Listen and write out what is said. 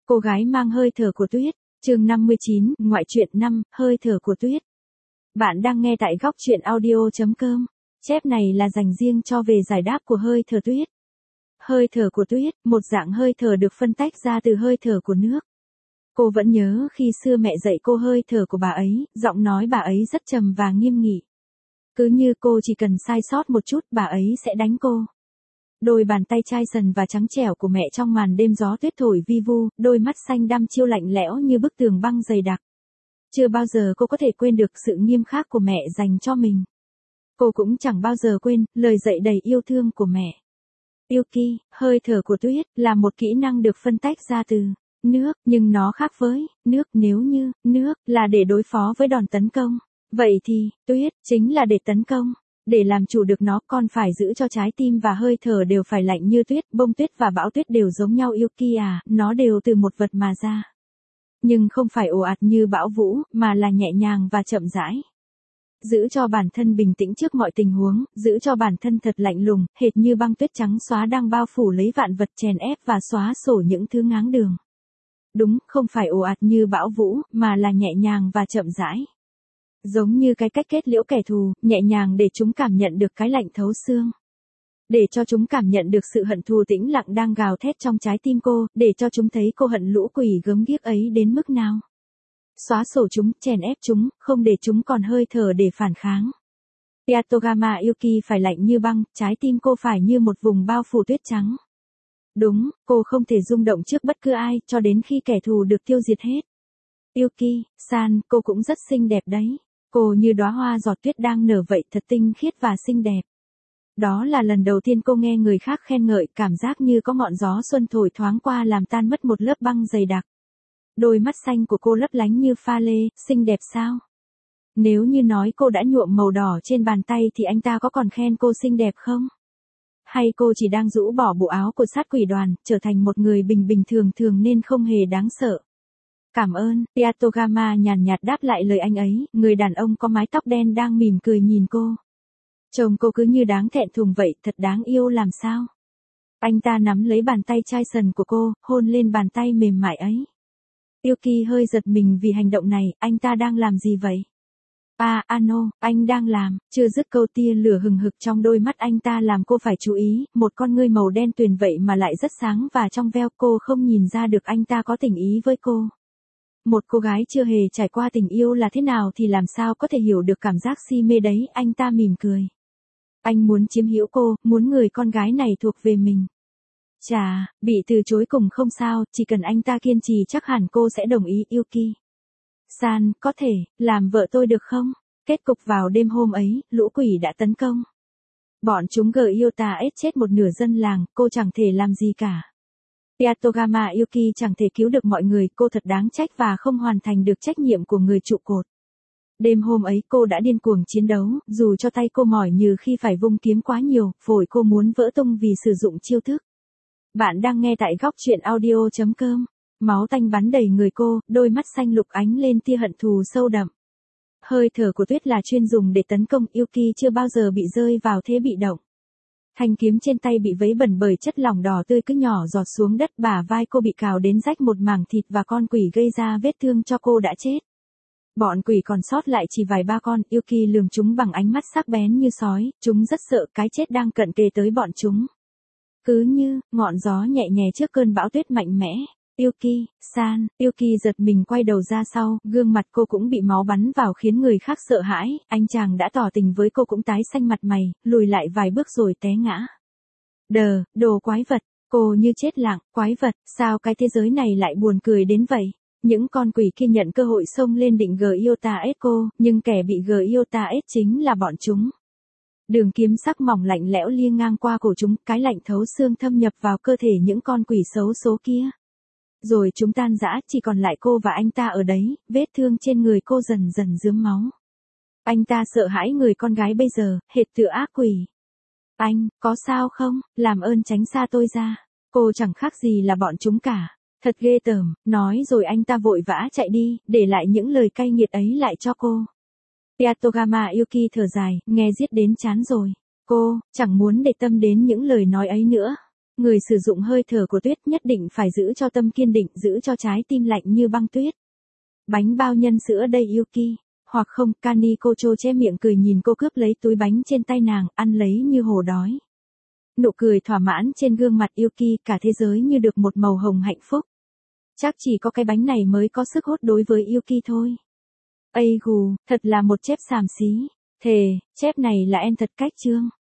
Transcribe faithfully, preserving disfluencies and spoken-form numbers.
Cô gái mang hơi thở của tuyết, chương năm mươi chín, ngoại truyện năm, hơi thở của tuyết. Bạn đang nghe tại góc truyện audio chấm com. Chép này là dành riêng cho về giải đáp của hơi thở tuyết. Hơi thở của tuyết, một dạng hơi thở được phân tách ra từ hơi thở của nước. Cô vẫn nhớ khi xưa mẹ dạy cô hơi thở của bà ấy, giọng nói bà ấy rất trầm và nghiêm nghị. Cứ như cô chỉ cần sai sót một chút, bà ấy sẽ đánh cô. Đôi bàn tay chai sần và trắng trẻo của mẹ trong màn đêm gió tuyết thổi vi vu, đôi mắt xanh đăm chiêu lạnh lẽo như bức tường băng dày đặc. Chưa bao giờ cô có thể quên được sự nghiêm khắc của mẹ dành cho mình. Cô cũng chẳng bao giờ quên lời dạy đầy yêu thương của mẹ. Yuki, hơi thở của tuyết, là một kỹ năng được phân tách ra từ nước, nhưng nó khác với nước. Nếu như nước là để đối phó với đòn tấn công, vậy thì tuyết chính là để tấn công. Để làm chủ được nó, con phải giữ cho trái tim và hơi thở đều phải lạnh như tuyết. Bông tuyết và bão tuyết đều giống nhau Yuki à, nó đều từ một vật mà ra. Nhưng không phải ồ ạt như bão vũ, mà là nhẹ nhàng và chậm rãi. Giữ cho bản thân bình tĩnh trước mọi tình huống, giữ cho bản thân thật lạnh lùng, hệt như băng tuyết trắng xóa đang bao phủ lấy vạn vật chèn ép và xóa sổ những thứ ngáng đường. Đúng, không phải ồ ạt như bão vũ, mà là nhẹ nhàng và chậm rãi. Giống như cái cách kết liễu kẻ thù, nhẹ nhàng để chúng cảm nhận được cái lạnh thấu xương. Để cho chúng cảm nhận được sự hận thù tĩnh lặng đang gào thét trong trái tim cô, để cho chúng thấy cô hận lũ quỷ gớm ghiếc ấy đến mức nào. Xóa sổ chúng, chèn ép chúng, không để chúng còn hơi thở để phản kháng. Yatogama Yuki phải lạnh như băng, trái tim cô phải như một vùng bao phủ tuyết trắng. Đúng, cô không thể rung động trước bất cứ ai, cho đến khi kẻ thù được tiêu diệt hết. Yuki-san, cô cũng rất xinh đẹp đấy. Cô như đóa hoa giọt tuyết đang nở vậy, thật tinh khiết và xinh đẹp. Đó là lần đầu tiên cô nghe người khác khen ngợi, cảm giác như có ngọn gió xuân thổi thoáng qua làm tan mất một lớp băng dày đặc. Đôi mắt xanh của cô lấp lánh như pha lê, xinh đẹp sao? Nếu như nói cô đã nhuộm màu đỏ trên bàn tay thì anh ta có còn khen cô xinh đẹp không? Hay cô chỉ đang rũ bỏ bộ áo của sát quỷ đoàn, trở thành một người bình bình thường thường nên không hề đáng sợ? Cảm ơn, Yatogama nhàn nhạt đáp lại lời anh ấy, người đàn ông có mái tóc đen đang mỉm cười nhìn cô. Trông cô cứ như đáng thẹn thùng vậy, thật đáng yêu làm sao? Anh ta nắm lấy bàn tay chai sần của cô, hôn lên bàn tay mềm mại ấy. Yuki hơi giật mình vì hành động này, anh ta đang làm gì vậy? À, ano, anh đang làm, chưa dứt câu tia lửa hừng hực trong đôi mắt anh ta làm cô phải chú ý, một con ngươi màu đen tuyền vậy mà lại rất sáng và trong veo, cô không nhìn ra được anh ta có tình ý với cô. Một cô gái chưa hề trải qua tình yêu là thế nào thì làm sao có thể hiểu được cảm giác si mê đấy, anh ta mỉm cười. Anh muốn chiếm hữu cô, muốn người con gái này thuộc về mình. Chà, bị từ chối cùng không sao, chỉ cần anh ta kiên trì chắc hẳn cô sẽ đồng ý. Yuki san, có thể, làm vợ tôi được không? Kết cục vào đêm hôm ấy, lũ quỷ đã tấn công. Bọn chúng Gyota ết chết một nửa dân làng, cô chẳng thể làm gì cả. Yatogama Yuki chẳng thể cứu được mọi người, cô thật đáng trách và không hoàn thành được trách nhiệm của người trụ cột. Đêm hôm ấy cô đã điên cuồng chiến đấu, dù cho tay cô mỏi như khi phải vung kiếm quá nhiều, phổi cô muốn vỡ tung vì sử dụng chiêu thức. Bạn đang nghe tại góc truyện audio chấm com. Máu tanh bắn đầy người cô, đôi mắt xanh lục ánh lên tia hận thù sâu đậm. Hơi thở của tuyết là chuyên dùng để tấn công, Yuki chưa bao giờ bị rơi vào thế bị động. Thanh kiếm trên tay bị vấy bẩn bởi chất lỏng đỏ tươi cứ nhỏ giọt xuống đất, bả vai cô bị cào đến rách một mảng thịt và con quỷ gây ra vết thương cho cô đã chết. Bọn quỷ còn sót lại chỉ vài ba con, Yuki lườm chúng bằng ánh mắt sắc bén như sói, chúng rất sợ cái chết đang cận kề tới bọn chúng. Cứ như ngọn gió nhẹ nhẹ trước cơn bão tuyết mạnh mẽ. Yuki san, Yuki giật mình quay đầu ra sau, gương mặt cô cũng bị máu bắn vào khiến người khác sợ hãi, anh chàng đã tỏ tình với cô cũng tái xanh mặt mày, lùi lại vài bước rồi té ngã. Đờ, đồ quái vật, cô như chết lặng, quái vật, sao cái thế giới này lại buồn cười đến vậy? Những con quỷ kia nhận cơ hội xông lên định Gyota ết cô, nhưng kẻ bị Gyota ết chính là bọn chúng. Đường kiếm sắc mỏng lạnh lẽo liêng ngang qua cổ chúng, cái lạnh thấu xương thâm nhập vào cơ thể những con quỷ xấu số kia. Rồi chúng tan rã, chỉ còn lại cô và anh ta ở đấy, vết thương trên người cô dần dần rướm máu. Anh ta sợ hãi người con gái bây giờ, hệt tựa ác quỷ. Anh, có sao không, làm ơn tránh xa tôi ra. Cô chẳng khác gì là bọn chúng cả. Thật ghê tởm, nói rồi anh ta vội vã chạy đi, để lại những lời cay nghiệt ấy lại cho cô. Yatogama Yuki thở dài, nghe giết đến chán rồi. Cô, chẳng muốn để tâm đến những lời nói ấy nữa. Người sử dụng hơi thở của tuyết nhất định phải giữ cho tâm kiên định, giữ cho trái tim lạnh như băng tuyết. Bánh bao nhân sữa đây Yuki. Hoặc không, Kanikocho che miệng cười nhìn cô cướp lấy túi bánh trên tay nàng, ăn lấy như hổ đói. Nụ cười thỏa mãn trên gương mặt Yuki, cả thế giới như được một màu hồng hạnh phúc. Chắc chỉ có cái bánh này mới có sức hút đối với Yuki thôi. Ây gù, thật là một chép xàm xí. Thề, chép này là en thật cách chương.